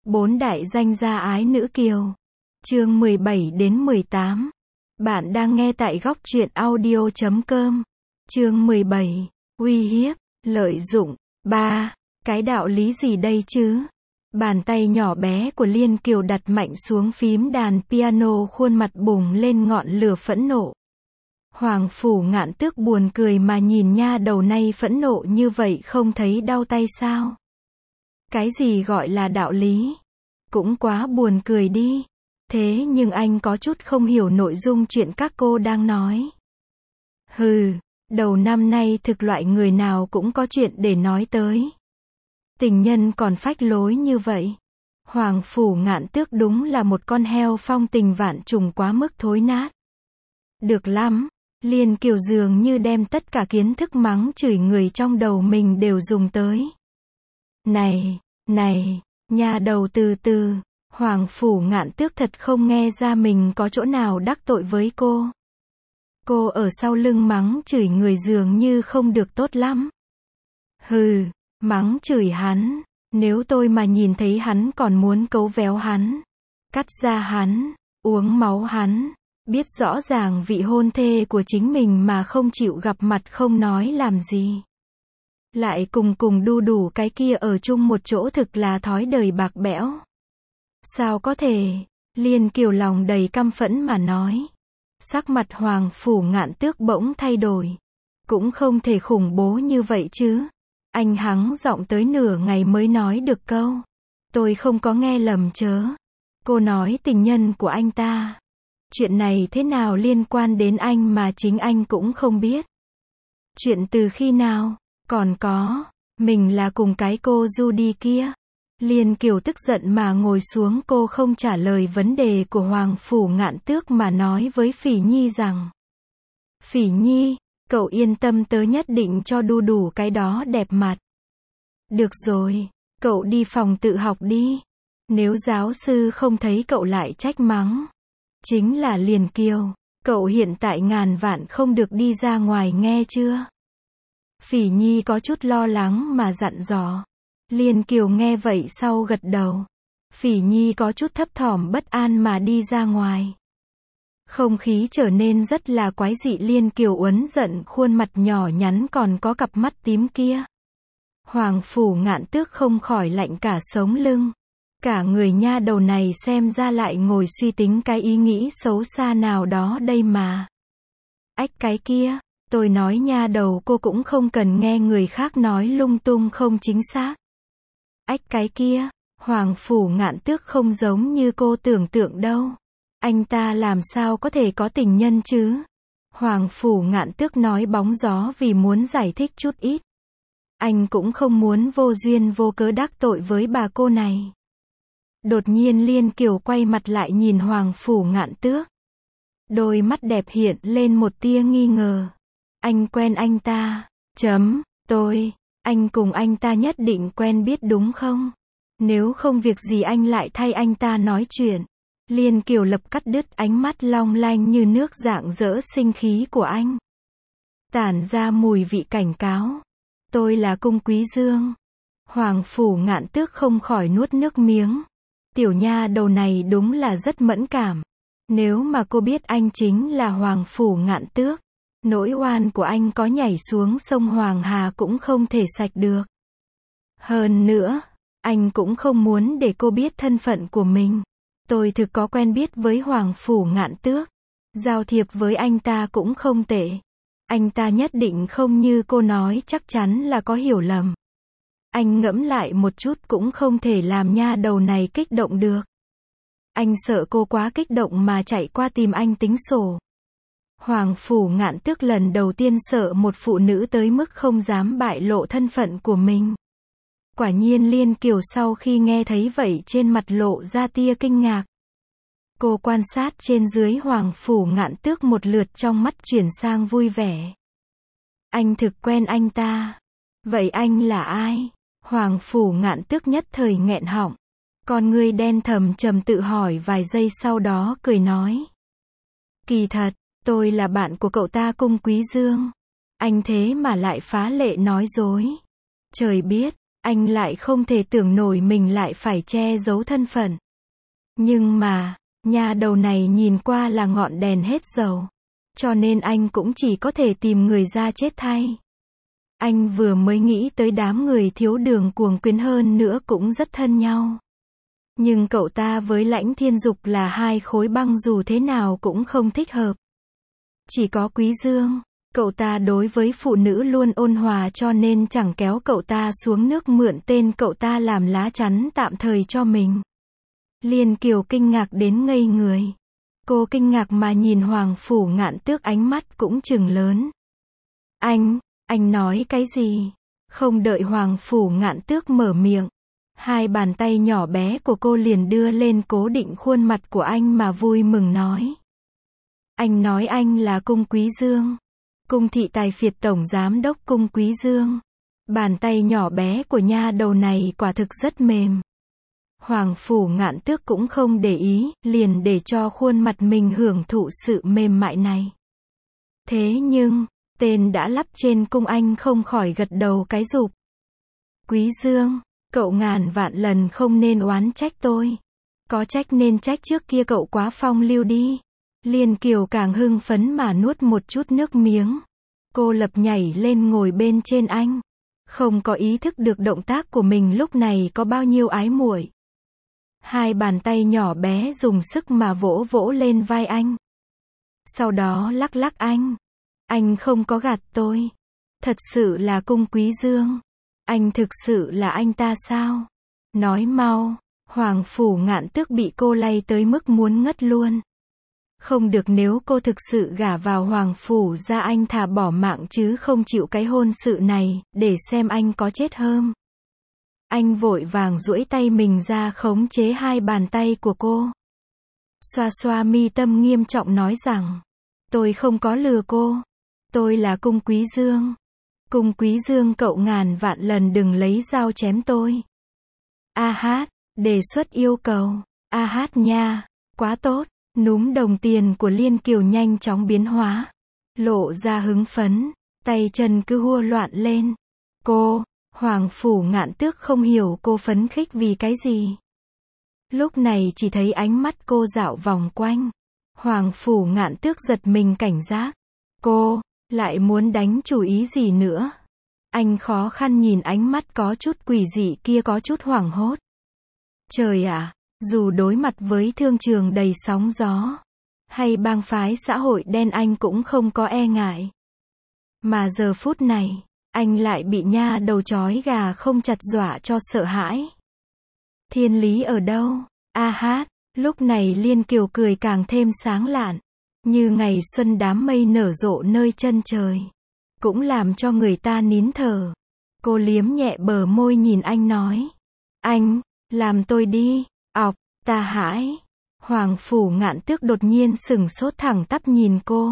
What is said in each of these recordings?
Bốn đại danh gia ái nữ kiều. Chương 17 đến 18. Bạn đang nghe tại góc truyện audio.com. Chương 17. Uy hiếp, lợi dụng. 3. Cái đạo lý gì đây chứ? Bàn tay nhỏ bé của Liên Kiều đặt mạnh xuống phím đàn piano, khuôn mặt bùng lên ngọn lửa phẫn nộ. Hoàng Phủ Ngạn Tước buồn cười mà nhìn nha đầu này phẫn nộ như vậy, không thấy đau tay sao? Cái gì gọi là đạo lý? Cũng quá buồn cười đi. Thế nhưng anh có chút không hiểu nội dung chuyện các cô đang nói. Hừ, đầu năm nay thực loại người nào cũng có chuyện để nói tới. Tình nhân còn phách lối như vậy. Hoàng Phủ Ngạn Tước đúng là một con heo phong tình vạn trùng quá mức thối nát. Được lắm. Liên Kiều dường như đem tất cả kiến thức mắng chửi người trong đầu mình đều dùng tới. Này, nhà đầu từ từ. Hoàng Phủ Ngạn Tước thật không nghe ra mình có chỗ nào đắc tội với cô. Cô ở sau lưng mắng chửi người dường như không được tốt lắm. Hừ, mắng chửi hắn. Nếu tôi mà nhìn thấy hắn còn muốn cấu véo hắn, cắt da hắn, uống máu hắn. Biết rõ ràng vị hôn thê của chính mình mà không chịu gặp mặt không nói làm gì. Lại cùng đu đủ cái kia ở chung một chỗ, thực là thói đời bạc bẽo. Sao có thể? Liên Kiều lòng đầy căm phẫn mà nói. Sắc mặt Hoàng Phủ Ngạn Tước bỗng thay đổi. Cũng không thể khủng bố như vậy chứ. Anh hắng giọng tới nửa ngày mới nói được câu. Tôi không có nghe lầm chớ. Cô nói tình nhân của anh ta. Chuyện này thế nào liên quan đến anh mà chính anh cũng không biết? Chuyện từ khi nào? Còn có, mình là cùng cái cô Judy kia. Liên Kiều tức giận mà ngồi xuống, cô không trả lời vấn đề của Hoàng Phủ Ngạn Tước mà nói với Phỉ Nhi rằng: Phỉ Nhi, cậu yên tâm, tớ nhất định cho đu đủ cái đó đẹp mặt. Được rồi, cậu đi phòng tự học đi. Nếu giáo sư không thấy cậu lại trách mắng. Chính là Liên Kiều, cậu hiện tại ngàn vạn không được đi ra ngoài, nghe chưa? Phỉ Nhi có chút lo lắng mà dặn dò. Liên Kiều nghe vậy sau gật đầu. Phỉ Nhi có chút thấp thỏm bất an mà đi ra ngoài. Không khí trở nên rất là quái dị. Liên Kiều uốn giận khuôn mặt nhỏ nhắn còn có cặp mắt tím kia. Hoàng Phủ Ngạn Tước không khỏi lạnh cả sống lưng. Cả người nha đầu này xem ra lại ngồi suy tính cái ý nghĩ xấu xa nào đó đây mà. Ách, cái kia, tôi nói nha đầu cô cũng không cần nghe người khác nói lung tung không chính xác. Ách, cái kia, Hoàng Phủ Ngạn Tước không giống như cô tưởng tượng đâu. Anh ta làm sao có thể có tình nhân chứ? Hoàng Phủ Ngạn Tước nói bóng gió vì muốn giải thích chút ít. Anh cũng không muốn vô duyên vô cớ đắc tội với bà cô này. Đột nhiên Liên Kiều quay mặt lại nhìn Hoàng Phủ Ngạn Tước. Đôi mắt đẹp hiện lên một tia nghi ngờ. Anh quen anh ta? Anh cùng anh ta nhất định quen biết đúng không? Nếu không việc gì anh lại thay anh ta nói chuyện. Liên Kiều lập cắt đứt, ánh mắt long lanh như nước rạng rỡ sinh khí của anh. Tản ra mùi vị cảnh cáo. Tôi là Cung Quý Dương. Hoàng Phủ Ngạn Tước không khỏi nuốt nước miếng. Tiểu nha đầu này đúng là rất mẫn cảm. Nếu mà cô biết anh chính là Hoàng Phủ Ngạn Tước, nỗi oan của anh có nhảy xuống sông Hoàng Hà cũng không thể sạch được. Hơn nữa, anh cũng không muốn để cô biết thân phận của mình. Tôi thực có quen biết với Hoàng Phủ Ngạn Tước. Giao thiệp với anh ta cũng không tệ. Anh ta nhất định không như cô nói, chắc chắn là có hiểu lầm. Anh ngẫm lại một chút cũng không thể làm nha đầu này kích động được. Anh sợ cô quá kích động mà chạy qua tìm anh tính sổ. Hoàng Phủ Ngạn Tước lần đầu tiên sợ một phụ nữ tới mức không dám bại lộ thân phận của mình. Quả nhiên Liên Kiều sau khi nghe thấy vậy trên mặt lộ ra tia kinh ngạc. Cô quan sát trên dưới Hoàng Phủ Ngạn Tước một lượt, trong mắt chuyển sang vui vẻ. Anh thực quen anh ta. Vậy anh là ai? Hoàng Phủ Ngạn Tước nhất thời nghẹn họng. Con ngươi đen thầm trầm tự hỏi vài giây sau đó cười nói. Kỳ thật, tôi là bạn của cậu ta Cung Quý Dương. Anh thế mà lại phá lệ nói dối. Trời biết, Anh lại không thể tưởng nổi mình lại phải che giấu thân phận. Nhưng mà, nha đầu này nhìn qua là ngọn đèn hết dầu. Cho nên anh cũng chỉ có thể tìm người ra chết thay. Anh vừa mới nghĩ tới đám người thiếu đường cuồng quyến hơn nữa cũng rất thân nhau. Nhưng cậu ta với Lãnh Thiên Dục là hai khối băng dù thế nào cũng không thích hợp. Chỉ có Quý Dương, cậu ta đối với phụ nữ luôn ôn hòa cho nên chẳng kéo cậu ta xuống nước mượn tên cậu ta làm lá chắn tạm thời cho mình. Liên Kiều kinh ngạc đến ngây người. Cô kinh ngạc mà nhìn Hoàng Phủ Ngạn Tước ánh mắt cũng trừng lớn. Anh nói cái gì? Không đợi Hoàng Phủ Ngạn Tước mở miệng. Hai bàn tay nhỏ bé của cô liền đưa lên cố định khuôn mặt của anh mà vui mừng nói. Anh nói anh là Cung Quý Dương. Cung thị tài phiệt tổng giám đốc Cung Quý Dương. Bàn tay nhỏ bé của nha đầu này quả thực rất mềm. Hoàng Phủ Ngạn Tước cũng không để ý, liền để cho khuôn mặt mình hưởng thụ sự mềm mại này. Thế nhưng, tên đã lắp trên cung anh không khỏi gật đầu cái rụp. Quý Dương, cậu ngàn vạn lần không nên oán trách tôi. Có trách nên trách trước kia cậu quá phong lưu đi. Liên Kiều càng hưng phấn mà nuốt một chút nước miếng. Cô lập nhảy lên ngồi bên trên anh. Không có ý thức được động tác của mình lúc này có bao nhiêu ái muội. Hai bàn tay nhỏ bé dùng sức mà vỗ vỗ lên vai anh. Sau đó lắc lắc anh. Anh không có gạt tôi. Thật sự là Cung Quý Dương. Anh thực sự là anh ta sao? Nói mau. Hoàng Phủ Ngạn Tước bị cô lay tới mức muốn ngất luôn. Không được, nếu cô thực sự gả vào Hoàng Phủ ra anh thà bỏ mạng chứ không chịu cái hôn sự này, để xem anh có chết không. Anh vội vàng duỗi tay mình ra khống chế hai bàn tay của cô. Xoa xoa mi tâm nghiêm trọng nói rằng, tôi không có lừa cô. Tôi là Cung Quý Dương. Cung Quý Dương, cậu ngàn vạn lần đừng lấy dao chém tôi. A hát, đề xuất yêu cầu. A hát nha, quá tốt. Núm đồng tiền của Liên Kiều nhanh chóng biến hóa. Lộ ra hứng phấn, tay chân cứ hua loạn lên. Cô, Hoàng Phủ Ngạn Tước không hiểu cô phấn khích vì cái gì. Lúc này chỉ thấy ánh mắt cô dạo vòng quanh. Hoàng Phủ Ngạn Tước giật mình cảnh giác. Cô, lại muốn đánh chủ ý gì nữa? Anh khó khăn nhìn ánh mắt có chút quỷ dị kia, có chút hoảng hốt. Trời ạ, dù đối mặt với thương trường đầy sóng gió, hay bang phái xã hội đen anh cũng không có e ngại. Mà giờ phút này, anh lại bị nha đầu chói gà không chặt dọa cho sợ hãi. Thiên lý ở đâu? A hát, lúc này Liên Kiều cười càng thêm sáng lạn. Như ngày xuân đám mây nở rộ nơi chân trời. Cũng làm cho người ta nín thở. Cô liếm nhẹ bờ môi nhìn anh nói. Anh, làm tôi đi. Ọc, ta hãi. Hoàng Phủ Ngạn Tước đột nhiên sửng sốt thẳng tắp nhìn cô.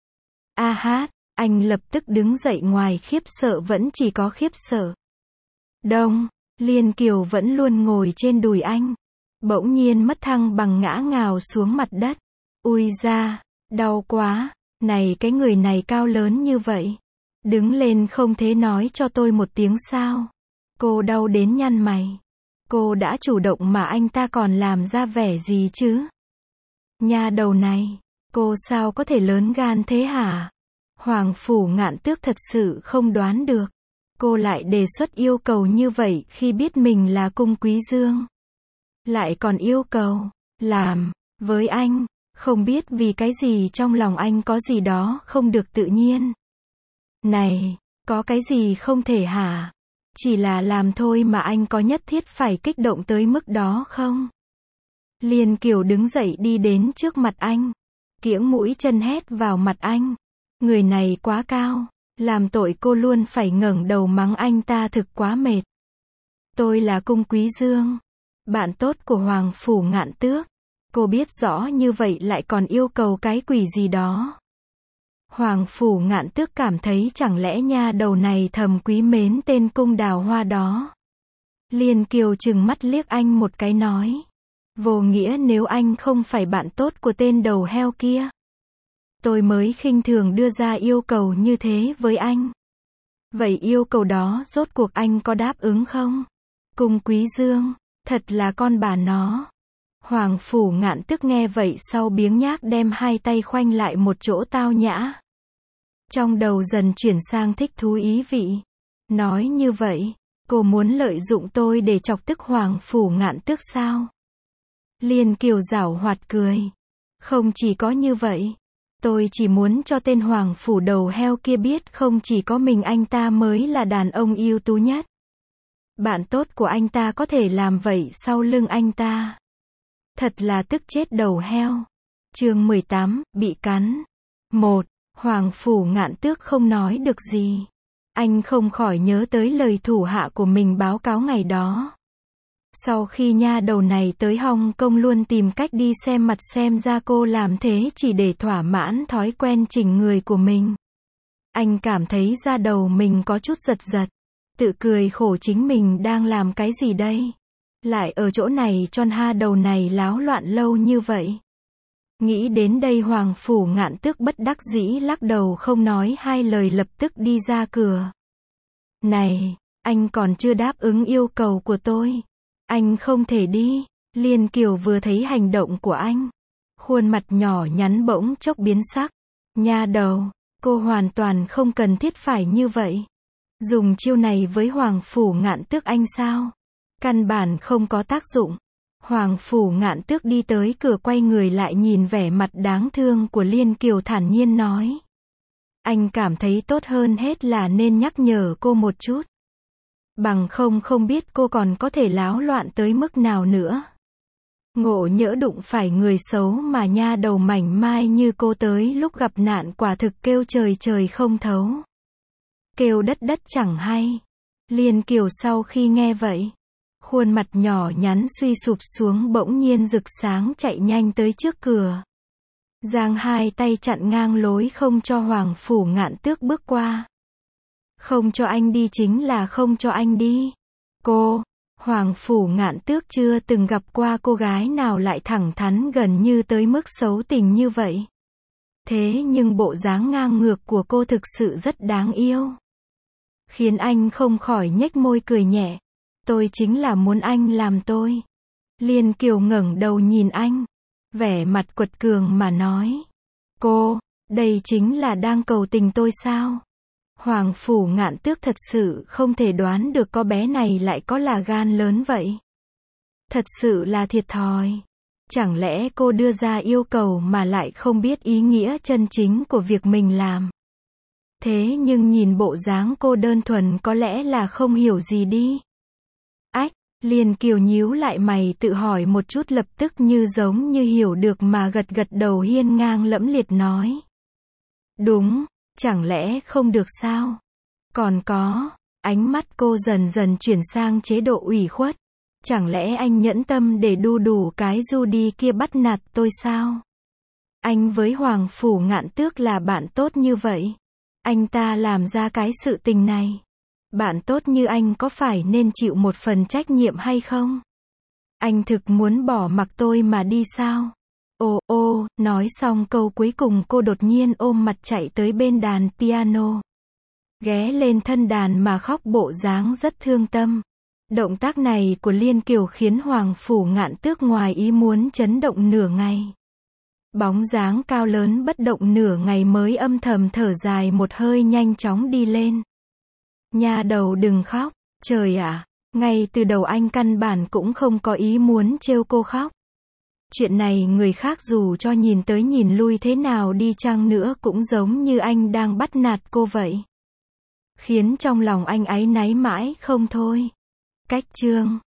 A hát, anh lập tức đứng dậy, ngoài khiếp sợ vẫn chỉ có khiếp sợ. Đông, Liên Kiều vẫn luôn ngồi trên đùi anh. Bỗng nhiên mất thăng bằng ngã ngào xuống mặt đất. Ui da, đau quá, này cái người này cao lớn như vậy. Đứng lên không thế nói cho tôi một tiếng sao? Cô đau đến nhăn mày. Cô đã chủ động mà anh ta còn làm ra vẻ gì chứ? Nha đầu này, cô sao có thể lớn gan thế hả? Hoàng Phủ Ngạn Tước thật sự không đoán được. Cô lại đề xuất yêu cầu như vậy khi biết mình là Cung Quý Dương. Lại còn yêu cầu làm với anh, không biết vì cái gì trong lòng anh có gì đó không được tự nhiên. Này, có cái gì không thể hả? Chỉ là làm thôi mà anh có nhất thiết phải kích động tới mức đó không? Liên Kiều đứng dậy đi đến trước mặt anh. Kiễng mũi chân hét vào mặt anh. Người này quá cao. Làm tội cô luôn phải ngẩng đầu mắng anh ta thực quá mệt. Tôi là Cung Quý Dương. Bạn tốt của Hoàng Phủ Ngạn Tước. Cô biết rõ như vậy lại còn yêu cầu cái quỷ gì đó. Hoàng Phủ Ngạn Tước cảm thấy chẳng lẽ nha đầu này thầm quý mến tên Cung Đào Hoa đó. Liên Kiều trừng mắt liếc anh một cái nói. Vô nghĩa, nếu anh không phải bạn tốt của tên đầu heo kia, tôi mới khinh thường đưa ra yêu cầu như thế với anh. Vậy yêu cầu đó rốt cuộc anh có đáp ứng không? Cung Quý Dương, thật là con bà nó. Hoàng Phủ Ngạn Tước nghe vậy sau biếng nhác đem hai tay khoanh lại một chỗ tao nhã. Trong đầu dần chuyển sang thích thú ý vị. Nói như vậy, cô muốn lợi dụng tôi để chọc tức Hoàng Phủ Ngạn Tước sao? Liên Kiều giảo hoạt cười. Không chỉ có như vậy. Tôi chỉ muốn cho tên Hoàng Phủ đầu heo kia biết không chỉ có mình anh ta mới là đàn ông ưu tú nhất. Bạn tốt của anh ta có thể làm vậy sau lưng anh ta. Thật là tức chết đầu heo. Chương 18, bị cắn. 1. Hoàng Phủ Ngạn Tước không nói được gì. Anh không khỏi nhớ tới lời thủ hạ của mình báo cáo ngày đó. Sau khi nha đầu này tới Hong Kong luôn tìm cách đi xem mặt xem ra cô làm thế chỉ để thỏa mãn thói quen chỉnh người của mình. Anh cảm thấy da đầu mình có chút giật giật. Tự cười khổ chính mình đang làm cái gì đây? Lại ở chỗ này cho ha đầu này láo loạn lâu như vậy. Nghĩ đến đây Hoàng Phủ Ngạn Tước bất đắc dĩ lắc đầu không nói hai lời lập tức đi ra cửa. Này, anh còn chưa đáp ứng yêu cầu của tôi. Anh không thể đi. Liên Kiều vừa thấy hành động của anh. Khuôn mặt nhỏ nhắn bỗng chốc biến sắc. Nha đầu, cô hoàn toàn không cần thiết phải như vậy. Dùng chiêu này với Hoàng Phủ Ngạn Tước anh sao? Căn bản không có tác dụng. Hoàng Phủ Ngạn Tước đi tới cửa quay người lại nhìn vẻ mặt đáng thương của Liên Kiều thản nhiên nói. Anh cảm thấy tốt hơn hết là nên nhắc nhở cô một chút. Bằng không biết cô còn có thể láo loạn tới mức nào nữa. Ngộ nhỡ đụng phải người xấu mà nha đầu mảnh mai như cô tới lúc gặp nạn quả thực kêu trời trời không thấu. Kêu đất đất chẳng hay. Liên Kiều sau khi nghe vậy. Khuôn mặt nhỏ nhắn suy sụp xuống bỗng nhiên rực sáng chạy nhanh tới trước cửa. Giang hai tay chặn ngang lối không cho Hoàng Phủ Ngạn Tước bước qua. Không cho anh đi chính là không cho anh đi. Cô, Hoàng Phủ Ngạn Tước chưa từng gặp qua cô gái nào lại thẳng thắn gần như tới mức xấu tình như vậy. Thế nhưng bộ dáng ngang ngược của cô thực sự rất đáng yêu. Khiến anh không khỏi nhếch môi cười nhẹ. Tôi chính là muốn anh làm tôi. Liên Kiều ngẩng đầu nhìn anh. Vẻ mặt quật cường mà nói. Cô, đây chính là đang cầu tình tôi sao? Hoàng Phủ Ngạn Tước thật sự không thể đoán được con bé này lại có là gan lớn vậy. Thật sự là thiệt thòi. Chẳng lẽ cô đưa ra yêu cầu mà lại không biết ý nghĩa chân chính của việc mình làm. Thế nhưng nhìn bộ dáng cô đơn thuần có lẽ là không hiểu gì đi. Ách, Liên Kiều nhíu lại mày tự hỏi một chút lập tức như giống như hiểu được mà gật gật đầu hiên ngang lẫm liệt nói. Đúng, chẳng lẽ không được sao? Còn có, ánh mắt cô dần dần chuyển sang chế độ ủy khuất. Chẳng lẽ anh nhẫn tâm để đu đủ cái Judy kia bắt nạt tôi sao? Anh với Hoàng Phủ Ngạn Tước là bạn tốt như vậy. Anh ta làm ra cái sự tình này. Bạn tốt như anh có phải nên chịu một phần trách nhiệm hay không? Anh thực muốn bỏ mặc tôi mà đi sao? Ô, nói xong câu cuối cùng cô đột nhiên ôm mặt chạy tới bên đàn piano. Ghé lên thân đàn mà khóc bộ dáng rất thương tâm. Động tác này của Liên Kiều khiến Hoàng Phủ Ngạn Tước ngoài ý muốn chấn động nửa ngày. Bóng dáng cao lớn bất động nửa ngày mới âm thầm thở dài một hơi nhanh chóng đi lên. Nha đầu đừng khóc, trời ạ, ngay từ đầu anh căn bản cũng không có ý muốn trêu cô khóc. Chuyện này người khác dù cho nhìn tới nhìn lui thế nào đi chăng nữa cũng giống như anh đang bắt nạt cô vậy. Khiến trong lòng anh áy náy mãi không thôi. Cách chương